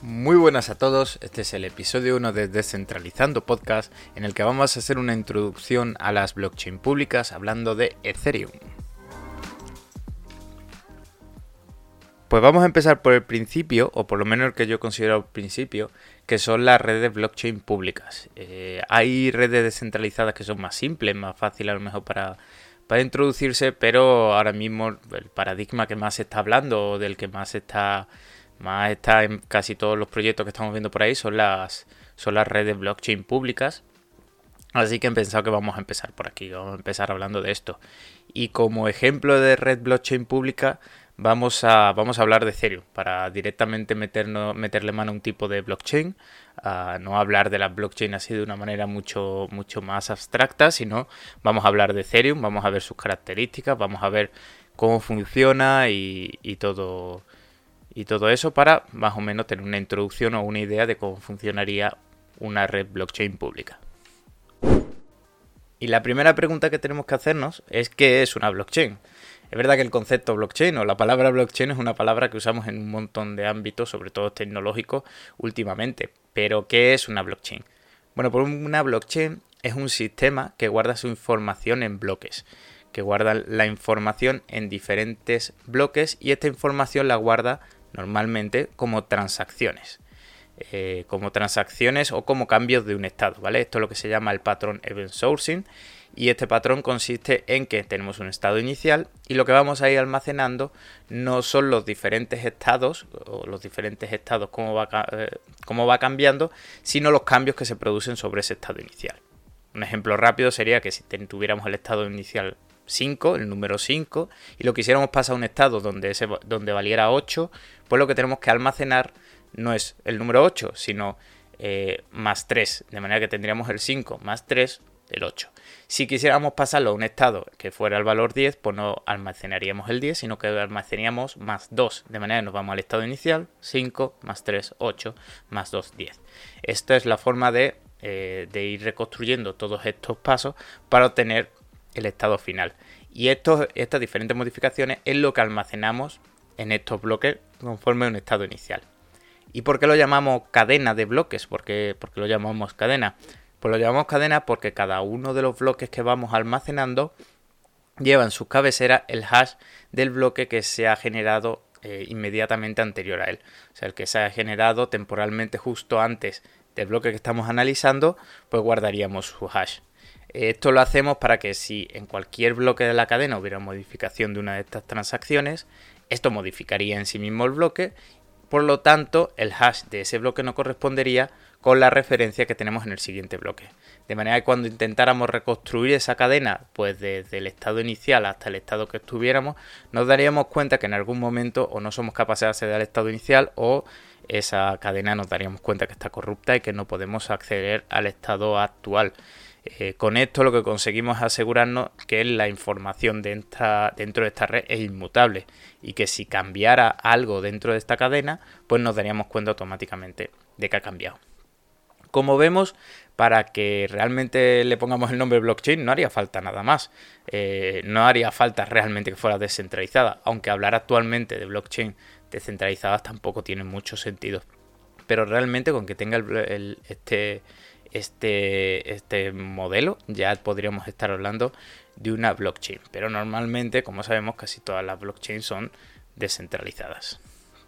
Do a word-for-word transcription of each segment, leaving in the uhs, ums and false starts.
Muy buenas a todos, este es el episodio uno de Descentralizando Podcast, en el que vamos a hacer una introducción a las blockchain públicas hablando de Ethereum. Pues vamos a empezar por el principio, o por lo menos el que yo considero el principio, que son las redes blockchain públicas. Eh, hay redes descentralizadas que son más simples, más fáciles a lo mejor para, para introducirse, pero ahora mismo el paradigma que más se está hablando, o del que más se está, más está en casi todos los proyectos que estamos viendo por ahí, son las, son las redes blockchain públicas. Así que he pensado que vamos a empezar por aquí, vamos a empezar hablando de esto. Y como ejemplo de red blockchain pública, Vamos a, vamos a hablar de Ethereum para directamente meternos, meterle mano a un tipo de blockchain, uh, no hablar de las blockchain así de una manera mucho, mucho más abstracta, sino vamos a hablar de Ethereum, vamos a ver sus características, vamos a ver cómo funciona y, y, todo, y todo eso para más o menos tener una introducción o una idea de cómo funcionaría una red blockchain pública. Y la primera pregunta que tenemos que hacernos es ¿qué es una blockchain? Es verdad que el concepto blockchain o la palabra blockchain es una palabra que usamos en un montón de ámbitos, sobre todo tecnológicos, últimamente. Pero, ¿qué es una blockchain? Bueno, pues una blockchain es un sistema que guarda su información en bloques, que guarda la información en diferentes bloques y esta información la guarda normalmente como transacciones. Eh, como transacciones o como cambios de un estado, ¿vale? Esto es lo que se llama el patrón event sourcing. Y este patrón consiste en que tenemos un estado inicial y lo que vamos a ir almacenando no son los diferentes estados o los diferentes estados cómo va, eh, cómo va cambiando, sino los cambios que se producen sobre ese estado inicial. Un ejemplo rápido sería que si tuviéramos el estado inicial cinco, el número cinco, y lo quisiéramos pasar a un estado donde, ese, donde valiera ocho, pues lo que tenemos que almacenar no es el número ocho, sino eh, más tres, de manera que tendríamos el cinco más tres, el ocho. Si quisiéramos pasarlo a un estado que fuera el valor diez, pues no almacenaríamos el diez, sino que almacenaríamos más dos. De manera que nos vamos al estado inicial, cinco, más tres, ocho, más dos, diez. Esta es la forma de, eh, de ir reconstruyendo todos estos pasos para obtener el estado final. Y estos, estas diferentes modificaciones es lo que almacenamos en estos bloques conforme a un estado inicial. ¿Y por qué lo llamamos cadena de bloques? ¿Por qué, por qué lo llamamos cadena? Pues lo llamamos cadena porque cada uno de los bloques que vamos almacenando lleva en sus cabeceras el hash del bloque que se ha generado eh, inmediatamente anterior a él. O sea, el que se ha generado temporalmente justo antes del bloque que estamos analizando, pues guardaríamos su hash. Esto lo hacemos para que si en cualquier bloque de la cadena hubiera modificación de una de estas transacciones, esto modificaría en sí mismo el bloque. Por lo tanto, el hash de ese bloque no correspondería con la referencia que tenemos en el siguiente bloque. De manera que cuando intentáramos reconstruir esa cadena, pues desde el estado inicial hasta el estado que estuviéramos, nos daríamos cuenta que en algún momento o no somos capaces de acceder al estado inicial o esa cadena nos daríamos cuenta que está corrupta y que no podemos acceder al estado actual. Eh, con esto lo que conseguimos es asegurarnos que la información de esta, dentro de esta red es inmutable y que si cambiara algo dentro de esta cadena, pues nos daríamos cuenta automáticamente de que ha cambiado. Como vemos, para que realmente le pongamos el nombre blockchain no haría falta nada más. Eh, no haría falta realmente que fuera descentralizada, aunque hablar actualmente de blockchain descentralizadas tampoco tiene mucho sentido. Pero realmente con que tenga el, el, este... Este, este modelo ya podríamos estar hablando de una blockchain, pero normalmente, como sabemos, casi todas las blockchains son descentralizadas.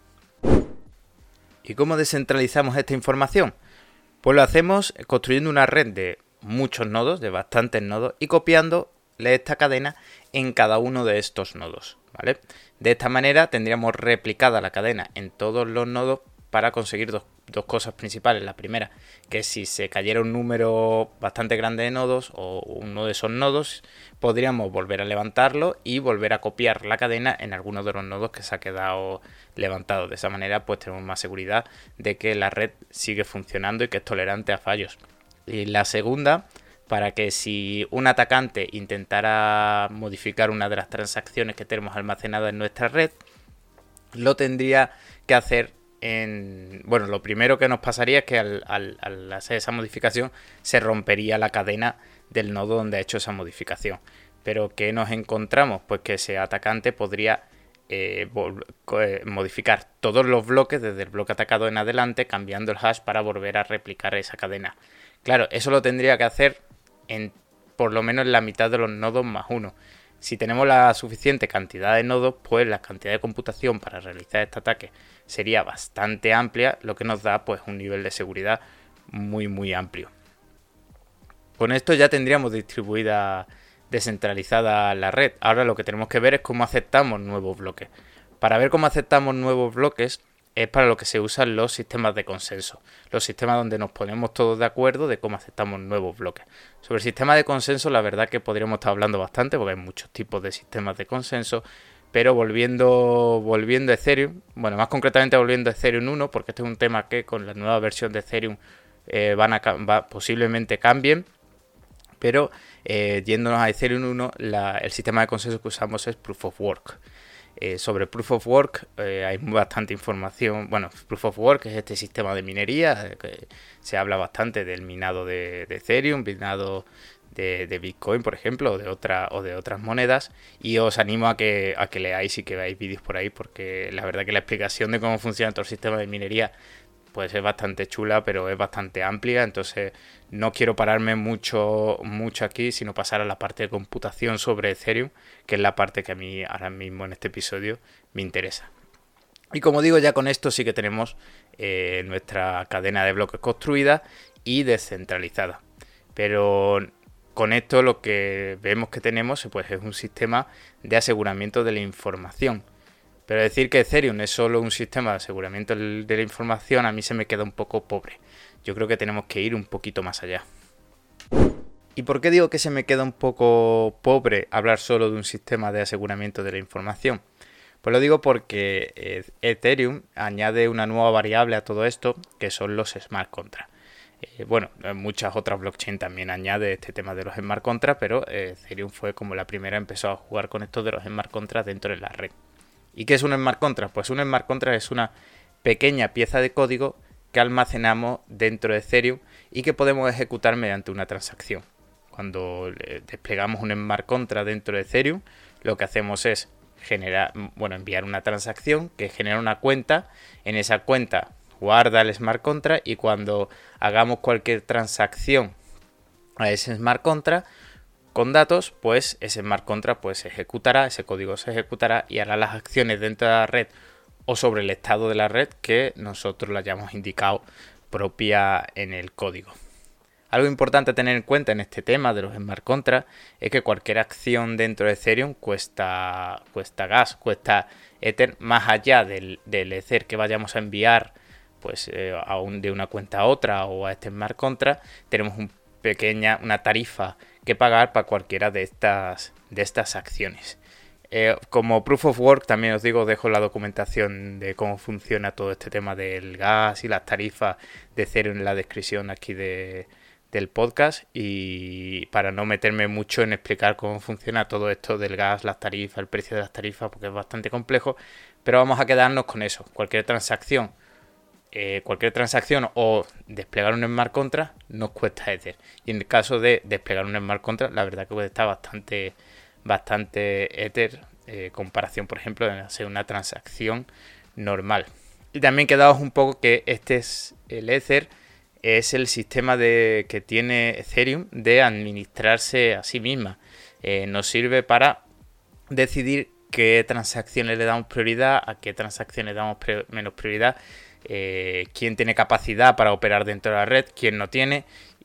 ¿Y cómo descentralizamos esta información? Pues lo hacemos construyendo una red de muchos nodos, de bastantes nodos, y copiando esta cadena en cada uno de estos nodos, ¿vale? De esta manera tendríamos replicada la cadena en todos los nodos para conseguir dos, dos cosas principales. La primera, que si se cayera un número bastante grande de nodos o uno de esos nodos, podríamos volver a levantarlo y volver a copiar la cadena en alguno de los nodos que se ha quedado levantado. De esa manera pues tenemos más seguridad de que la red sigue funcionando y que es tolerante a fallos. Y la segunda, para que si un atacante intentara modificar una de las transacciones que tenemos almacenadas en nuestra red, lo tendría que hacer En, bueno, lo primero que nos pasaría es que al, al, al hacer esa modificación se rompería la cadena del nodo donde ha hecho esa modificación. Pero ¿qué nos encontramos? Pues que ese atacante podría eh, eh, modificar todos los bloques desde el bloque atacado en adelante, cambiando el hash para volver a replicar esa cadena. Claro, eso lo tendría que hacer en por lo menos la mitad de los nodos más uno. Si tenemos la suficiente cantidad de nodos, pues la cantidad de computación para realizar este ataque sería bastante amplia, lo que nos da pues un nivel de seguridad muy muy amplio. Con esto ya tendríamos distribuida, descentralizada la red. Ahora lo que tenemos que ver es cómo aceptamos nuevos bloques. Para ver cómo aceptamos nuevos bloques es para lo que se usan los sistemas de consenso. Los sistemas donde nos ponemos todos de acuerdo de cómo aceptamos nuevos bloques. Sobre el sistema de consenso, la verdad que podríamos estar hablando bastante porque hay muchos tipos de sistemas de consenso. Pero volviendo, volviendo a Ethereum, bueno, más concretamente volviendo a Ethereum uno, porque este es un tema que con la nueva versión de Ethereum eh, van a, va, posiblemente cambien. Pero eh, yéndonos a Ethereum uno, la, el sistema de consenso que usamos es Proof of Work. Eh, sobre Proof of Work eh, hay bastante información. Bueno, Proof of Work es este sistema de minería, eh, que se habla bastante del minado de, de Ethereum, minado de, de Bitcoin, por ejemplo, o de, otra, o de otras monedas. Y os animo a que, a que leáis y que veáis vídeos por ahí, porque la verdad que la explicación de cómo funciona todo el sistema de minería pues es bastante chula, pero es bastante amplia, entonces no quiero pararme mucho, mucho aquí, sino pasar a la parte de computación sobre Ethereum, que es la parte que a mí ahora mismo en este episodio me interesa. Y como digo, ya con esto sí que tenemos eh, nuestra cadena de bloques construida y descentralizada. Pero con esto lo que vemos que tenemos pues, es un sistema de aseguramiento de la información. Pero decir que Ethereum es solo un sistema de aseguramiento de la información a mí se me queda un poco pobre. Yo creo que tenemos que ir un poquito más allá. ¿Y por qué digo que se me queda un poco pobre hablar solo de un sistema de aseguramiento de la información? Pues lo digo porque Ethereum añade una nueva variable a todo esto, que son los smart contracts. Eh, bueno, muchas otras blockchain también añade este tema de los smart contracts, pero eh, Ethereum fue como la primera empezó a jugar con esto de los smart contracts dentro de la red. ¿Y qué es un smart contract? Pues un smart contract es una pequeña pieza de código que almacenamos dentro de Ethereum y que podemos ejecutar mediante una transacción. Cuando desplegamos un smart contract dentro de Ethereum, lo que hacemos es generar, bueno, enviar una transacción que genera una cuenta. En esa cuenta guarda el smart contract y cuando hagamos cualquier transacción a ese smart contract con datos, pues ese smart contract pues, se ejecutará, ese código se ejecutará y hará las acciones dentro de la red o sobre el estado de la red que nosotros le hayamos indicado propia en el código. Algo importante a tener en cuenta en este tema de los smart contracts es que cualquier acción dentro de Ethereum cuesta, cuesta gas, cuesta Ether, más allá del, del Ether que vayamos a enviar pues, eh, a un, de una cuenta a otra o a este smart contract, tenemos un pequeña, una tarifa que pagar para cualquiera de estas, de estas acciones. Eh, como Proof of Work también os digo, dejo la documentación de cómo funciona todo este tema del gas y las tarifas de Ethereum en la descripción aquí de, del podcast, y para no meterme mucho en explicar cómo funciona todo esto del gas, las tarifas, el precio de las tarifas, porque es bastante complejo, pero vamos a quedarnos con eso. Cualquier transacción Eh, cualquier transacción o desplegar un smart contract nos cuesta Ether, y en el caso de desplegar un smart contract la verdad que puede estar bastante bastante Ether eh, comparación por ejemplo de hacer una transacción normal. Y también quedaos un poco que este es el Ether, es el sistema de que tiene Ethereum de administrarse a sí misma. Eh, nos sirve para decidir qué transacciones le damos prioridad, a qué transacciones damos pre- menos prioridad, eh, quién tiene capacidad para operar dentro de la red, quién no tiene,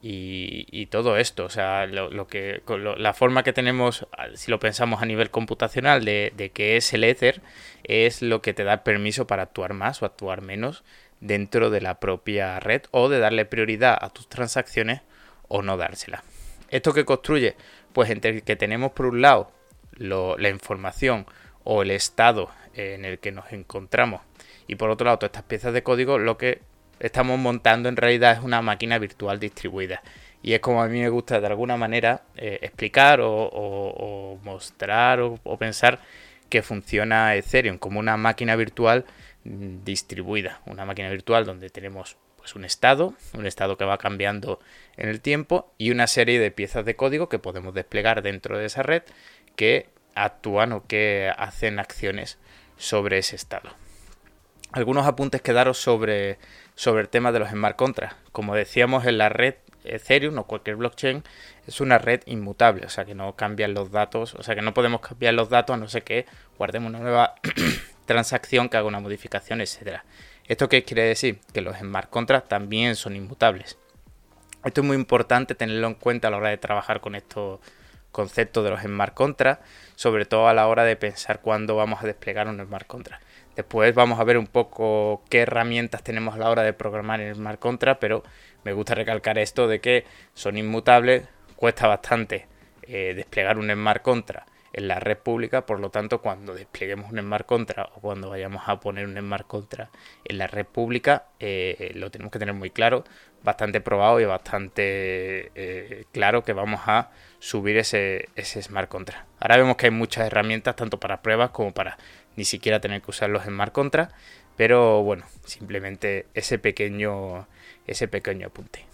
y, y todo esto. O sea, lo, lo que, lo, la forma que tenemos, si lo pensamos a nivel computacional, de, de que es el Ether, es lo que te da permiso para actuar más o actuar menos dentro de la propia red, o de darle prioridad a tus transacciones o no dársela. ¿Esto qué construye? Pues entre que tenemos por un lado lo, la información o el estado en el que nos encontramos, y por otro lado todas estas piezas de código, lo que estamos montando en realidad es una máquina virtual distribuida. Y es como a mí me gusta de alguna manera eh, explicar o, o, o mostrar o, o pensar que funciona Ethereum como una máquina virtual mmm, distribuida. Una máquina virtual donde tenemos pues, un estado, un estado que va cambiando en el tiempo, y una serie de piezas de código que podemos desplegar dentro de esa red que actúan o que hacen acciones sobre ese estado. Algunos apuntes que daros sobre, sobre el tema de los smart contracts. Como decíamos, en la red Ethereum o cualquier blockchain es una red inmutable, o sea que no cambian los datos, o sea que no podemos cambiar los datos a no ser que guardemos una nueva transacción que haga una modificación, etcétera. ¿Esto qué quiere decir? Que los smart contracts también son inmutables. Esto es muy importante tenerlo en cuenta a la hora de trabajar con estos conceptos de los smart contracts, sobre todo a la hora de pensar cuándo vamos a desplegar un smart contract. Después vamos a ver un poco qué herramientas tenemos a la hora de programar en smart contract, pero me gusta recalcar esto de que son inmutables, cuesta bastante eh, desplegar un smart contract en la red pública, por lo tanto cuando desplieguemos un smart contract o cuando vayamos a poner un smart contract en la red pública eh, lo tenemos que tener muy claro, bastante probado y bastante eh, claro que vamos a subir ese, ese smart contract. Ahora vemos que hay muchas herramientas tanto para pruebas como para ni siquiera tener que usar los smart contracts, pero bueno, simplemente ese pequeño, ese pequeño apunte.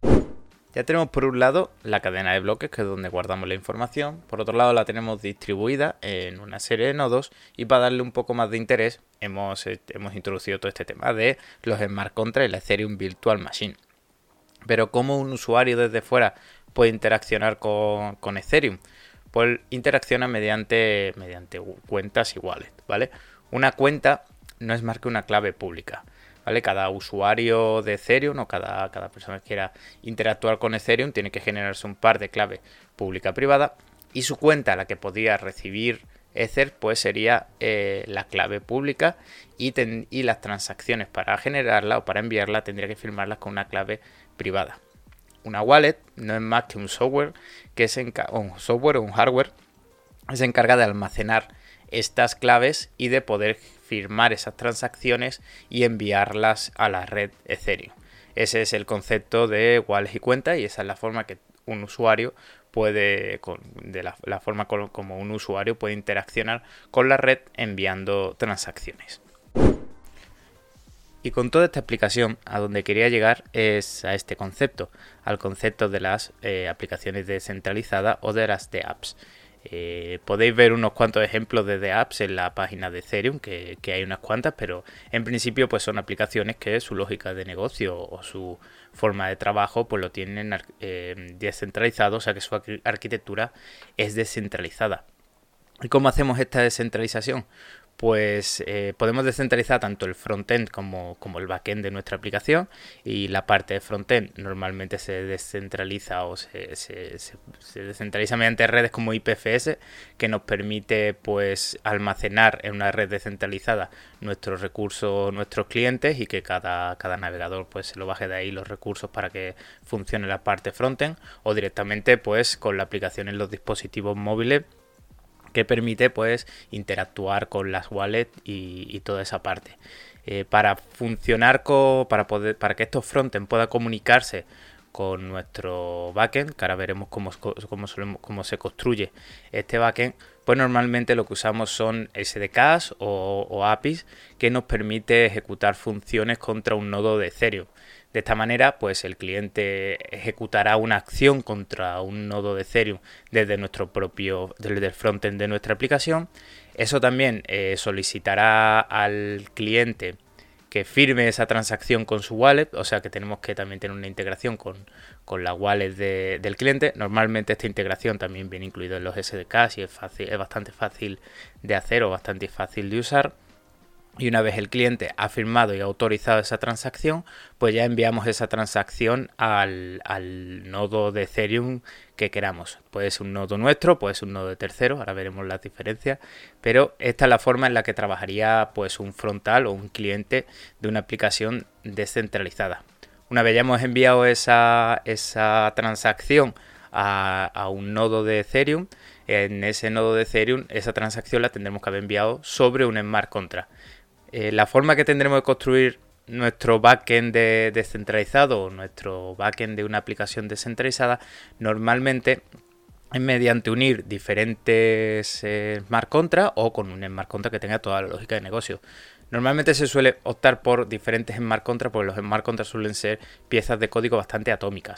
Ya tenemos por un lado la cadena de bloques, que es donde guardamos la información. Por otro lado la tenemos distribuida en una serie de nodos. Y para darle un poco más de interés hemos, hemos introducido todo este tema de los smart contracts y la Ethereum Virtual Machine. Pero ¿cómo un usuario desde fuera puede interaccionar con, con Ethereum? Pues interacciona mediante, mediante cuentas y wallets, ¿vale? Una cuenta no es más que una clave pública, ¿vale? Cada usuario de Ethereum o cada, cada persona que quiera interactuar con Ethereum tiene que generarse un par de claves pública-privada y su cuenta, la que podría recibir Ether, pues sería eh, la clave pública y, ten, y las transacciones para generarla o para enviarla tendría que firmarlas con una clave privada. Una wallet no es más que un software que se enca- o un software o un hardware que se encarga de almacenar estas claves y de poder firmar esas transacciones y enviarlas a la red Ethereum. Ese es el concepto de wallet y cuenta y esa es la forma que un usuario puede, con, de la, la forma con, como un usuario puede interaccionar con la red enviando transacciones. Y con toda esta explicación, a donde quería llegar es a este concepto, al concepto de las eh, aplicaciones descentralizadas o de las dApps. Eh, podéis ver unos cuantos ejemplos de dApps en la página de Ethereum, que, que hay unas cuantas, pero en principio pues son aplicaciones que su lógica de negocio o su forma de trabajo pues lo tienen eh, descentralizado, o sea que su arquitectura es descentralizada. ¿Y cómo hacemos esta descentralización? Pues eh, podemos descentralizar tanto el frontend como, como el backend de nuestra aplicación y la parte de frontend normalmente se descentraliza o se, se, se, se descentraliza mediante redes como I P F S que nos permite pues almacenar en una red descentralizada nuestros recursos, nuestros clientes y que cada, cada navegador pues se lo baje de ahí los recursos para que funcione la parte frontend o directamente pues con la aplicación en los dispositivos móviles que permite pues interactuar con las wallets y, y toda esa parte. Eh, para funcionar con, para poder, para que estos frontend puedan comunicarse con nuestro backend, que ahora veremos cómo, cómo, solemos, cómo se construye este backend, pues normalmente lo que usamos son S D Ks o, o A P Is que nos permite ejecutar funciones contra un nodo de Ethereum. De esta manera, pues el cliente ejecutará una acción contra un nodo de Ethereum desde nuestro propio, desde el frontend de nuestra aplicación. Eso también eh, solicitará al cliente que firme esa transacción con su wallet, o sea que tenemos que también tener una integración con, con la wallet de, del cliente. Normalmente esta integración también viene incluida en los S D Ks y es, fácil, es bastante fácil de hacer o bastante fácil de usar. Y una vez el cliente ha firmado y autorizado esa transacción, pues ya enviamos esa transacción al, al nodo de Ethereum que queramos. Puede ser un nodo nuestro, puede ser un nodo de tercero, ahora veremos las diferencias, pero esta es la forma en la que trabajaría pues un frontal o un cliente de una aplicación descentralizada. Una vez ya hemos enviado esa, esa transacción a, a un nodo de Ethereum, en ese nodo de Ethereum esa transacción la tendremos que haber enviado sobre un smart contract. Eh, la forma que tendremos de construir nuestro backend de descentralizado o nuestro backend de una aplicación descentralizada normalmente es mediante unir diferentes eh, smart contracts o con un smart contract que tenga toda la lógica de negocio. Normalmente se suele optar por diferentes smart contracts porque los smart contracts suelen ser piezas de código bastante atómicas.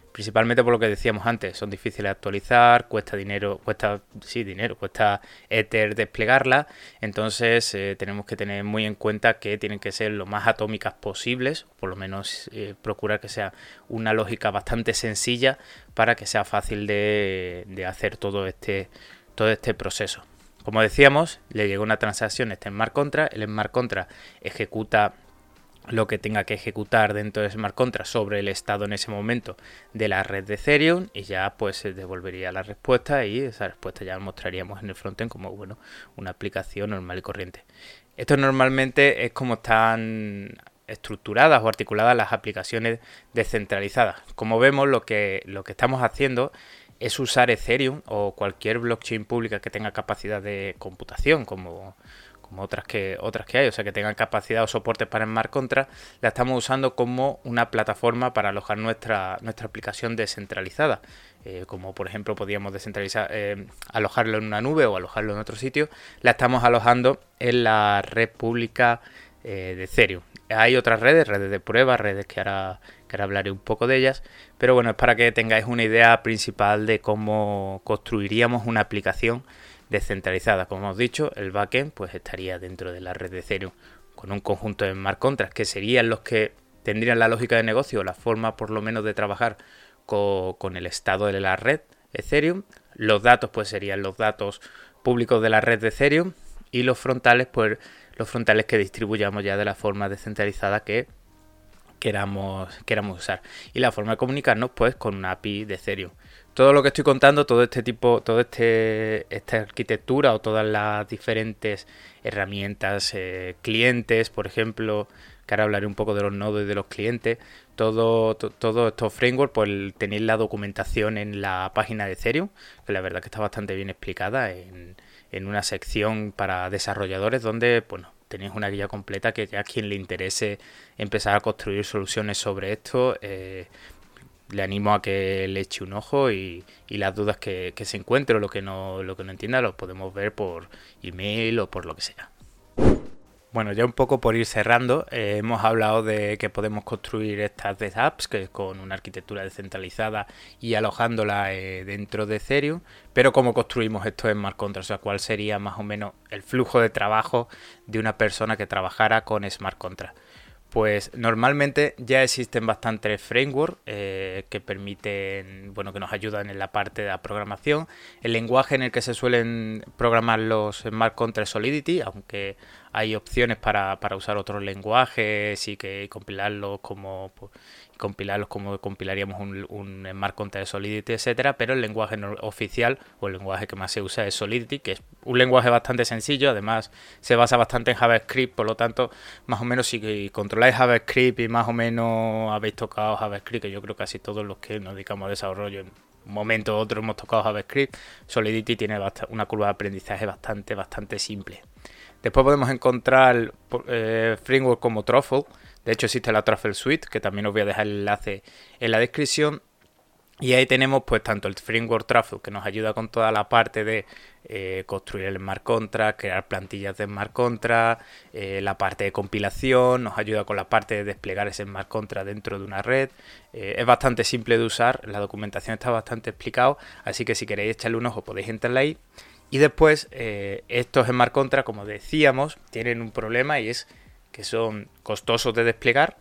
Principalmente por lo que decíamos antes, son difíciles de actualizar, cuesta dinero, cuesta, sí, dinero, cuesta Ether desplegarla, entonces eh, tenemos que tener muy en cuenta que tienen que ser lo más atómicas posibles, por lo menos eh, procurar que sea una lógica bastante sencilla para que sea fácil de, de hacer todo este, todo este proceso. Como decíamos, le llegó una transacción, este smart contract, el smart contract ejecuta lo que tenga que ejecutar dentro de smart contract sobre el estado en ese momento de la red de Ethereum y ya pues se devolvería la respuesta y esa respuesta ya la mostraríamos en el frontend como bueno una aplicación normal y corriente. Esto normalmente es como están estructuradas o articuladas las aplicaciones descentralizadas. Como vemos, lo que, lo que estamos haciendo es usar Ethereum o cualquier blockchain pública que tenga capacidad de computación, como como otras que otras que hay, o sea, que tengan capacidad o soporte para smart contract, la estamos usando como una plataforma para alojar nuestra, nuestra aplicación descentralizada. Eh, como por ejemplo podríamos descentralizar, eh, alojarlo en una nube o alojarlo en otro sitio, la estamos alojando en la red pública eh, de Ethereum. Hay otras redes, redes de prueba, redes que ahora, que ahora hablaré un poco de ellas, pero bueno, es para que tengáis una idea principal de cómo construiríamos una aplicación descentralizada. Como hemos dicho, el backend pues estaría dentro de la red de Ethereum con un conjunto de smart contracts que serían los que tendrían la lógica de negocio, la forma por lo menos de trabajar con, con el estado de la red Ethereum. Los datos pues serían los datos públicos de la red de Ethereum y los frontales pues los frontales que distribuyamos ya de la forma descentralizada que queramos, queramos usar. Y la forma de comunicarnos pues con una A P I de Ethereum. Todo lo que estoy contando, todo este tipo, toda este, esta arquitectura o todas las diferentes herramientas, eh, clientes, por ejemplo, que ahora hablaré un poco de los nodos y de los clientes, todo, to, todo estos frameworks, pues tenéis la documentación en la página de Ethereum, que la verdad que está bastante bien explicada en, en una sección para desarrolladores donde, bueno, tenéis una guía completa que ya a quien le interese empezar a construir soluciones sobre esto, eh, le animo a que le eche un ojo y, y las dudas que, que se encuentre o lo que no lo que no entienda lo podemos ver por email o por lo que sea. Bueno, ya un poco por ir cerrando, eh, hemos hablado de que podemos construir estas dApps que con una arquitectura descentralizada y alojándola eh, dentro de Ethereum, pero cómo construimos esto en smart contracts, o sea, cuál sería más o menos el flujo de trabajo de una persona que trabajara con smart contracts. Pues normalmente ya existen bastantes frameworks eh, que permiten, bueno, que nos ayudan en la parte de la programación. El lenguaje en el que se suelen programar los smart contracts es Solidity, aunque hay opciones para, para usar otros lenguajes y que compilarlos como pues, compilarlos como compilaríamos un, un smart contract de Solidity, etcétera. Pero el lenguaje no, oficial o el lenguaje que más se usa es Solidity, que es un lenguaje bastante sencillo. Además se basa bastante en JavaScript, por lo tanto, más o menos si controláis JavaScript y más o menos habéis tocado JavaScript, que yo creo que casi todos los que nos dedicamos a desarrollo en un momento u otro hemos tocado JavaScript, Solidity tiene una curva de aprendizaje bastante, bastante simple. Después podemos encontrar eh, frameworks como Truffle. De hecho existe la Truffle Suite, que también os voy a dejar el enlace en la descripción. Y ahí tenemos pues tanto el framework Truffle, que nos ayuda con toda la parte de eh, construir el smart contract, crear plantillas de smart contract, eh, la parte de compilación, nos ayuda con la parte de desplegar ese smart contract dentro de una red. Eh, es bastante simple de usar, la documentación está bastante explicado, así que si queréis echarle un ojo podéis entrarle ahí. Y después eh, estos smart contracts, como decíamos, tienen un problema y es que son costosos de desplegar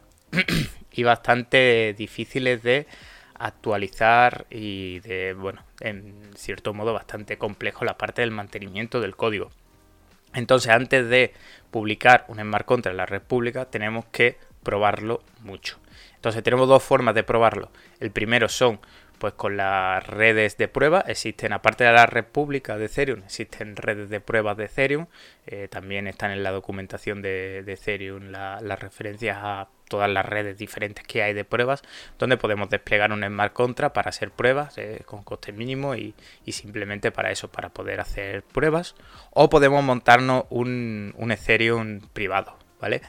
y bastante difíciles de actualizar y de, bueno, en cierto modo bastante complejo la parte del mantenimiento del código. Entonces, antes de publicar un smart contract en la red pública, tenemos que probarlo mucho. Entonces, tenemos dos formas de probarlo. El primero son pues con las redes de prueba. Existen, aparte de la red pública de Ethereum, existen redes de pruebas de Ethereum. Eh, también están en la documentación de, de Ethereum la, las referencias a todas las redes diferentes que hay de pruebas, donde podemos desplegar un smart contract para hacer pruebas eh, con coste mínimo y, y simplemente para eso, para poder hacer pruebas. O podemos montarnos un, un Ethereum privado. ¿vale?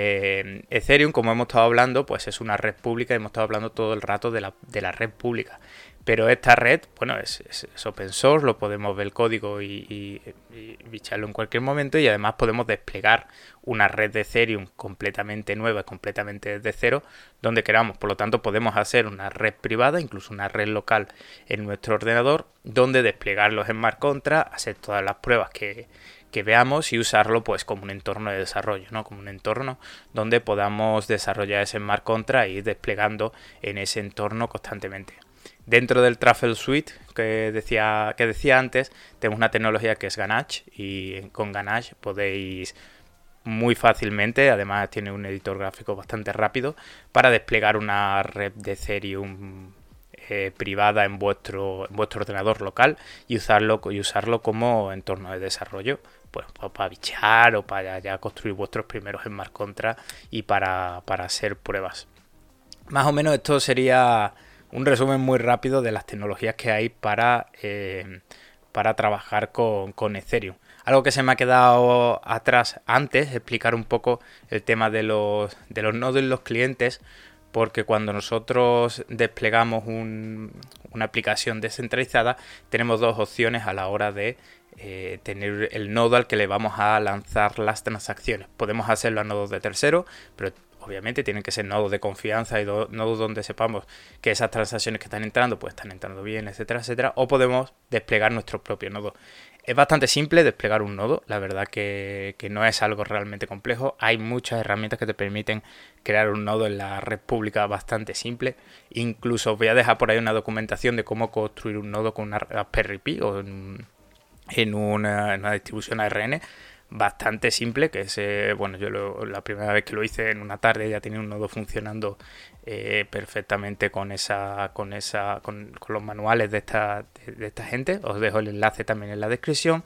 Eh, Ethereum, como hemos estado hablando, pues es una red pública y hemos estado hablando todo el rato de la, de la red pública. Pero esta red, bueno, es, es, es open source, lo podemos ver el código y, y, y bicharlo en cualquier momento, y además podemos desplegar una red de Ethereum completamente nueva, completamente desde cero, donde queramos. Por lo tanto, podemos hacer una red privada, incluso una red local en nuestro ordenador, donde desplegar los smart contracts, hacer todas las pruebas que, que veamos y usarlo pues como un entorno de desarrollo, ¿no? Como un entorno donde podamos desarrollar ese smart contract e ir desplegando en ese entorno constantemente. Dentro del Truffle Suite que decía, que decía antes, tenemos una tecnología que es Ganache, y con Ganache podéis muy fácilmente, además tiene un editor gráfico bastante rápido, para desplegar una red de Ethereum eh, privada en vuestro, en vuestro ordenador local y usarlo, y usarlo como entorno de desarrollo, pues para bichear o para ya construir vuestros primeros smart contracts y para, para hacer pruebas. Más o menos esto sería un resumen muy rápido de las tecnologías que hay para, eh, para trabajar con, con Ethereum. Algo que se me ha quedado atrás antes, explicar un poco el tema de los, de los nodos y los clientes, porque cuando nosotros desplegamos un, una aplicación descentralizada, tenemos dos opciones a la hora de eh, tener el nodo al que le vamos a lanzar las transacciones. Podemos hacerlo a nodos de terceros, pero obviamente tienen que ser nodos de confianza y do, nodos donde sepamos que esas transacciones que están entrando pues están entrando bien, etcétera, etcétera. O podemos desplegar nuestro propio nodo. Es bastante simple desplegar un nodo, la verdad que, que no es algo realmente complejo. Hay muchas herramientas que te permiten crear un nodo en la red pública bastante simple. Incluso os voy a dejar por ahí una documentación de cómo construir un nodo con una Raspberry Pi o en, en, una, en una distribución A R N. Bastante simple, que es, eh, bueno, yo lo, la primera vez que lo hice en una tarde ya tenía un nodo funcionando eh, perfectamente con esa, con esa, con, con los manuales de esta, de, de esta gente. Os dejo el enlace también en la descripción.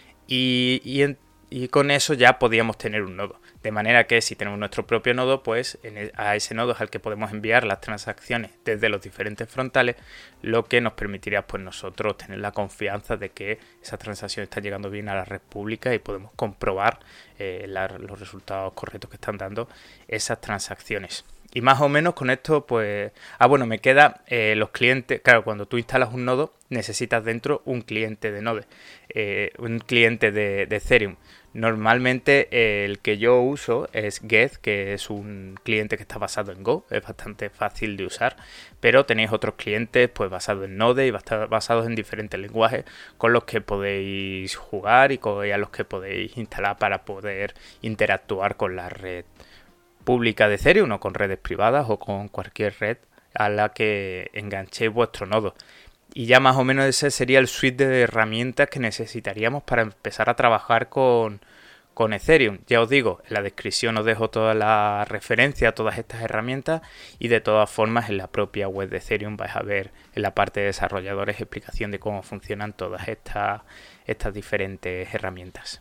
Y, y, en, y con eso ya podíamos tener un nodo. De manera que si tenemos nuestro propio nodo, pues en el, a ese nodo es al que podemos enviar las transacciones desde los diferentes frontales, lo que nos permitiría pues nosotros tener la confianza de que esa transacción está llegando bien a la red pública y podemos comprobar eh, la, los resultados correctos que están dando esas transacciones. Y más o menos con esto, pues... Ah, bueno, me queda eh, los clientes... Claro, cuando tú instalas un nodo, necesitas dentro un cliente de Node, eh, un cliente de, de Ethereum. Normalmente eh, el que yo uso es Geth, que es un cliente que está basado en Go, es bastante fácil de usar, pero tenéis otros clientes pues basados en Node y basados en diferentes lenguajes con los que podéis jugar y, con, y a los que podéis instalar para poder interactuar con la red pública de Ethereum o con redes privadas o con cualquier red a la que enganchéis vuestro nodo. Y ya más o menos ese sería el suite de herramientas que necesitaríamos para empezar a trabajar con, con Ethereum. Ya os digo, en la descripción os dejo toda la referencia a todas estas herramientas y de todas formas en la propia web de Ethereum vais a ver en la parte de desarrolladores explicación de cómo funcionan todas estas, estas diferentes herramientas.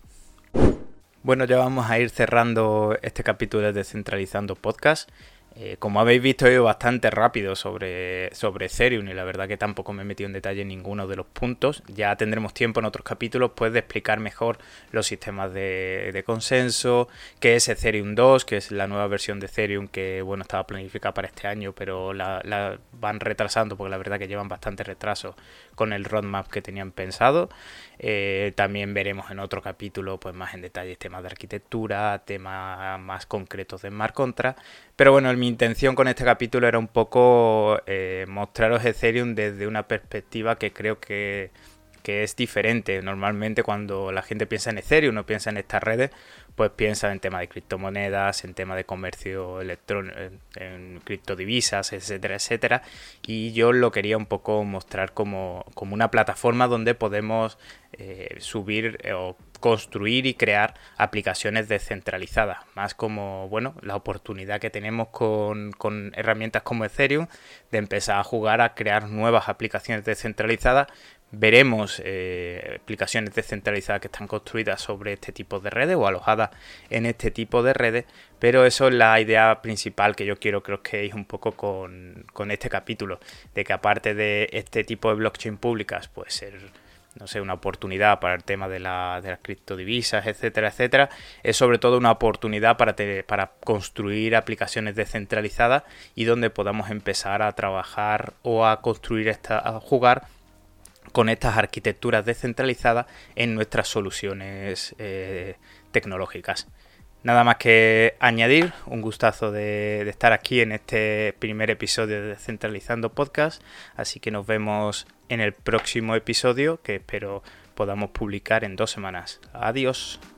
Bueno, ya vamos a ir cerrando este capítulo de Descentralizando Podcast. Eh, como habéis visto, he ido bastante rápido sobre, sobre Ethereum y la verdad que tampoco me he metido en detalle en ninguno de los puntos. Ya tendremos tiempo en otros capítulos pues, de explicar mejor los sistemas de, de consenso, qué es Ethereum dos, que es la nueva versión de Ethereum que bueno estaba planificada para este año, pero la, la van retrasando porque la verdad que llevan bastante retraso con el roadmap que tenían pensado. Eh, también veremos en otro capítulo pues más en detalle temas de arquitectura, temas más concretos de smart contract. Pero bueno, mi intención con este capítulo era un poco eh, mostraros Ethereum desde una perspectiva que creo que, que es diferente. Normalmente cuando la gente piensa en Ethereum, no piensa en estas redes, pues piensa en tema de criptomonedas, en tema de comercio electrónico, en criptodivisas, etcétera, etcétera. Y yo lo quería un poco mostrar como, como una plataforma donde podemos eh, subir eh, o construir y crear aplicaciones descentralizadas, más como bueno la oportunidad que tenemos con, con herramientas como Ethereum de empezar a jugar a crear nuevas aplicaciones descentralizadas. Veremos eh, aplicaciones descentralizadas que están construidas sobre este tipo de redes o alojadas en este tipo de redes, pero eso es la idea principal que yo quiero que os quedéis un poco con, con este capítulo, de que aparte de este tipo de blockchain públicas, pues ser no sé, una oportunidad para el tema de, la, de las criptodivisas, etcétera, etcétera, es sobre todo una oportunidad para, te, para construir aplicaciones descentralizadas y donde podamos empezar a trabajar o a construir, esta, a jugar con estas arquitecturas descentralizadas en nuestras soluciones eh, tecnológicas. Nada más que añadir, un gustazo de, de estar aquí en este primer episodio de Descentralizando Podcast, así que nos vemos en el próximo episodio que espero podamos publicar en dos semanas. Adiós.